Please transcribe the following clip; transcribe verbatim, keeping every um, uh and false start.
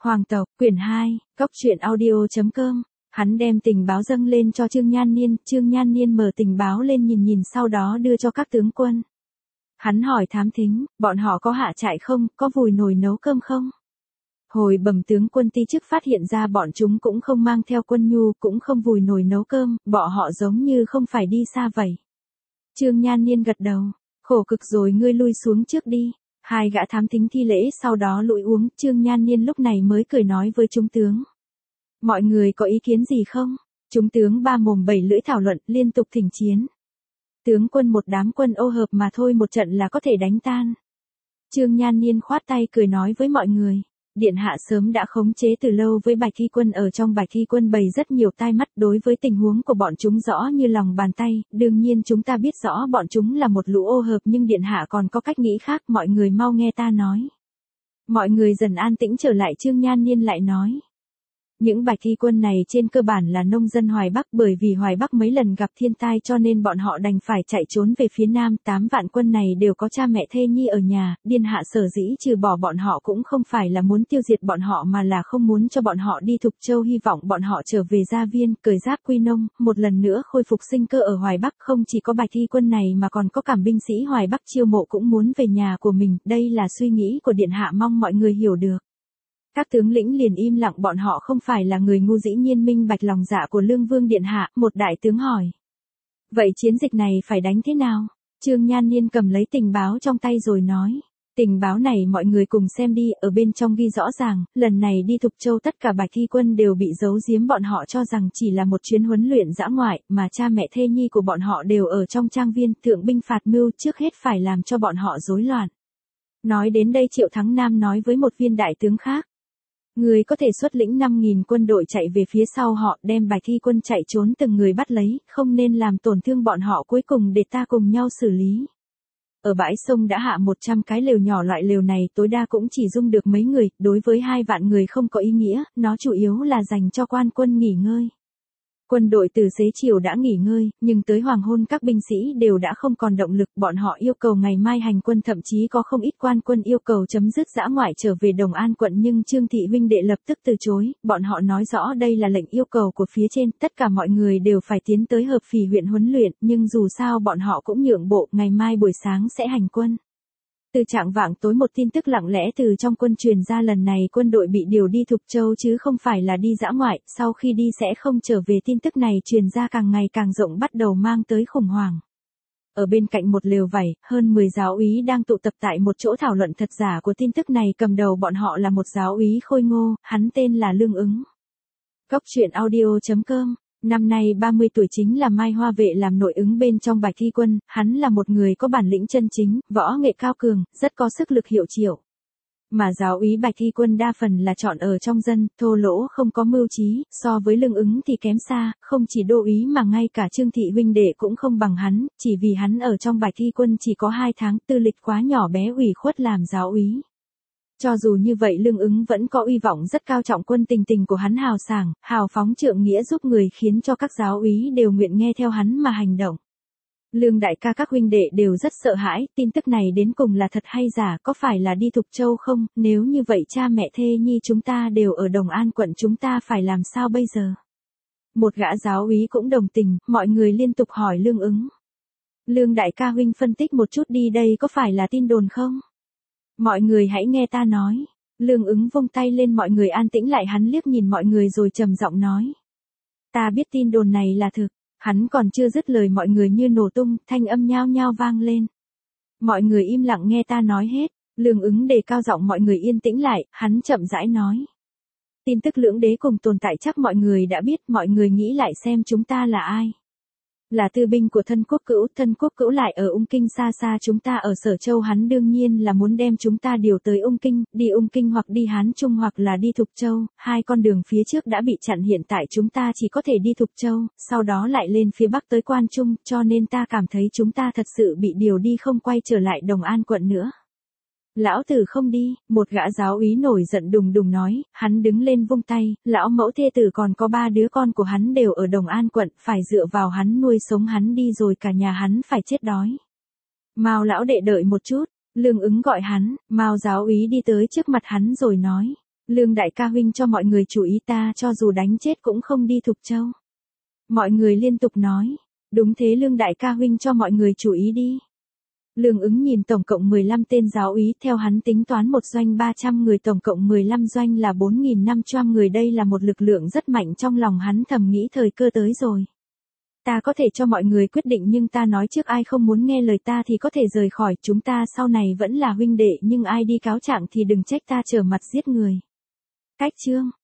Hoàng tộc, quyển hai, cốc truyện audio chấm com. Hắn đem tình báo dâng lên cho Trương Nhan Niên, Trương Nhan Niên mở tình báo lên nhìn nhìn sau đó đưa cho các tướng quân. Hắn hỏi thám thính, bọn họ có hạ trại không, có vùi nồi nấu cơm không? Hồi bẩm tướng quân ti chức phát hiện ra bọn chúng cũng không mang theo quân nhu, cũng không vùi nồi nấu cơm, bọn họ giống như không phải đi xa vậy. Trương Nhan Niên gật đầu, khổ cực rồi, ngươi lui xuống trước đi. Hai gã thám thính thi lễ sau đó lụi uống, Trương Nhan Niên lúc này mới cười nói với chúng tướng. Mọi người có ý kiến gì không? Chúng tướng ba mồm bảy lưỡi thảo luận, liên tục thỉnh chiến. Tướng quân một đám quân ô hợp mà thôi, một trận là có thể đánh tan. Trương Nhan Niên khoát tay cười nói với mọi người. Điện hạ sớm đã khống chế từ lâu với Bạch Thi quân, ở trong Bạch Thi quân bày rất nhiều tai mắt, đối với tình huống của bọn chúng rõ như lòng bàn tay, đương nhiên chúng ta biết rõ bọn chúng là một lũ ô hợp, nhưng điện hạ còn có cách nghĩ khác, mọi người mau nghe ta nói. Mọi người dần an tĩnh trở lại, Trương Nhan Niên lại nói. Những Bạch Thi quân này trên cơ bản là nông dân Hoài Bắc, bởi vì Hoài Bắc mấy lần gặp thiên tai cho nên bọn họ đành phải chạy trốn về phía Nam. Tám vạn quân này đều có cha mẹ thê nhi ở nhà, Điên hạ sở dĩ trừ bỏ bọn họ cũng không phải là muốn tiêu diệt bọn họ mà là không muốn cho bọn họ đi Thục Châu, hy vọng bọn họ trở về gia viên, cởi giáp quy nông, một lần nữa khôi phục sinh cơ ở Hoài Bắc. Không chỉ có Bạch Thi quân này mà còn có cảm binh sĩ Hoài Bắc chiêu mộ cũng muốn về nhà của mình, đây là suy nghĩ của điện hạ, mong mọi người hiểu được. Các tướng lĩnh liền im lặng, bọn họ không phải là người ngu, dĩ nhiên minh bạch lòng dạ của Lương Vương điện hạ. Một đại tướng hỏi. Vậy chiến dịch này phải đánh thế nào? Trương Nhan Niên cầm lấy tình báo trong tay rồi nói. Tình báo này mọi người cùng xem đi, ở bên trong ghi rõ ràng, lần này đi Thục Châu tất cả Bạch Thi quân đều bị giấu giếm, bọn họ cho rằng chỉ là một chuyến huấn luyện dã ngoại, mà cha mẹ thê nhi của bọn họ đều ở trong trang viên, thượng binh phạt mưu, trước hết phải làm cho bọn họ rối loạn. Nói đến đây Triệu Thắng Nam nói với một viên đại tướng khác. Người có thể xuất lĩnh năm nghìn quân đội chạy về phía sau họ, đem Bạch Thi quân chạy trốn từng người bắt lấy, không nên làm tổn thương bọn họ, cuối cùng để ta cùng nhau xử lý. Ở bãi sông đã hạ một trăm cái lều nhỏ, loại lều này tối đa cũng chỉ dung được mấy người, đối với hai vạn người không có ý nghĩa, nó chủ yếu là dành cho quan quân nghỉ ngơi. Quân đội từ xế chiều đã nghỉ ngơi, nhưng tới hoàng hôn các binh sĩ đều đã không còn động lực, bọn họ yêu cầu ngày mai hành quân, thậm chí có không ít quan quân yêu cầu chấm dứt dã ngoại trở về Đồng An quận, nhưng Trương thị huynh đệ lập tức từ chối, bọn họ nói rõ đây là lệnh yêu cầu của phía trên, tất cả mọi người đều phải tiến tới Hợp Phì huyện huấn luyện, nhưng dù sao bọn họ cũng nhượng bộ, ngày mai buổi sáng sẽ hành quân. Từ trạng vạng tối một tin tức lặng lẽ từ trong quân truyền ra, lần này quân đội bị điều đi Thục Châu chứ không phải là đi dã ngoại, sau khi đi sẽ không trở về. Tin tức này truyền ra càng ngày càng rộng, bắt đầu mang tới khủng hoảng. Ở bên cạnh một lều vải, hơn mười giáo úy đang tụ tập tại một chỗ thảo luận thật giả của tin tức này, cầm đầu bọn họ là một giáo úy khôi ngô, hắn tên là Lương Ứng. Cốc truyện audio chấm com. Năm nay ba mươi tuổi, chính là Mai Hoa vệ làm nội ứng bên trong Bạch Thi quân, hắn là một người có bản lĩnh chân chính, võ nghệ cao cường, rất có sức lực hiệu triệu. Mà giáo úy Bạch Thi quân đa phần là chọn ở trong dân, thô lỗ không có mưu trí, so với Lương Ứng thì kém xa, không chỉ đô úy mà ngay cả Trương thị huynh đệ cũng không bằng hắn, chỉ vì hắn ở trong Bạch Thi quân chỉ có hai tháng, tư lịch quá nhỏ bé, ủy khuất làm giáo úy. Cho dù như vậy Lương Ứng vẫn có uy vọng rất cao, trọng quân tình tình của hắn hào sảng, hào phóng, trượng nghĩa giúp người, khiến cho các giáo úy đều nguyện nghe theo hắn mà hành động. Lương đại ca, các huynh đệ đều rất sợ hãi, tin tức này đến cùng là thật hay giả, có phải là đi Thục Châu không, nếu như vậy cha mẹ thê nhi chúng ta đều ở Đồng An quận, chúng ta phải làm sao bây giờ? Một gã giáo úy cũng đồng tình, mọi người liên tục hỏi Lương Ứng. Lương đại ca, huynh phân tích một chút đi, đây có phải là tin đồn không? Mọi người hãy nghe ta nói. Lương Ứng vung tay lên, mọi người an tĩnh lại, hắn liếc nhìn mọi người rồi trầm giọng nói. Ta biết tin đồn này là thực. Hắn còn chưa dứt lời mọi người như nổ tung, thanh âm nhao nhao vang lên. Mọi người im lặng nghe ta nói hết. Lương Ứng đề cao giọng, mọi người yên tĩnh lại, hắn chậm rãi nói. Tin tức lưỡng đế cùng tồn tại chắc mọi người đã biết, mọi người nghĩ lại xem chúng ta là ai. Là tư binh của thân quốc cữu, thân quốc cữu lại ở Ung Kinh xa xa, chúng ta ở Sở Châu, hắn đương nhiên là muốn đem chúng ta điều tới Ung Kinh, đi Ung Kinh hoặc đi Hán Trung hoặc là đi Thục Châu, hai con đường phía trước đã bị chặn, hiện tại chúng ta chỉ có thể đi Thục Châu, sau đó lại lên phía Bắc tới Quan Trung, cho nên ta cảm thấy chúng ta thật sự bị điều đi, không quay trở lại Đồng An quận nữa. Lão tử không đi, một gã giáo úy nổi giận đùng đùng nói, hắn đứng lên vung tay, lão mẫu thê tử còn có ba đứa con của hắn đều ở Đồng An quận, phải dựa vào hắn nuôi sống, hắn đi rồi cả nhà hắn phải chết đói. Mao lão đệ đợi một chút, Lương Ứng gọi hắn, Mao giáo úy đi tới trước mặt hắn rồi nói. Lương đại ca huynh cho mọi người chú ý ta cho dù đánh chết cũng không đi Thục Châu. Mọi người liên tục nói. Đúng thế Lương đại ca huynh cho mọi người chú ý đi. Lương ứng nhìn tổng cộng mười lăm tên giáo úy, theo hắn tính toán một doanh ba trăm người, tổng cộng mười lăm doanh là bốn nghìn năm trăm người, đây là một lực lượng rất mạnh, trong lòng hắn thầm nghĩ thời cơ tới rồi. Ta có thể cho mọi người quyết định nhưng ta nói trước ai không muốn nghe lời ta thì có thể rời khỏi, chúng ta sau này vẫn là huynh đệ nhưng ai đi cáo trạng thì đừng trách ta trở mặt giết người. Cách chương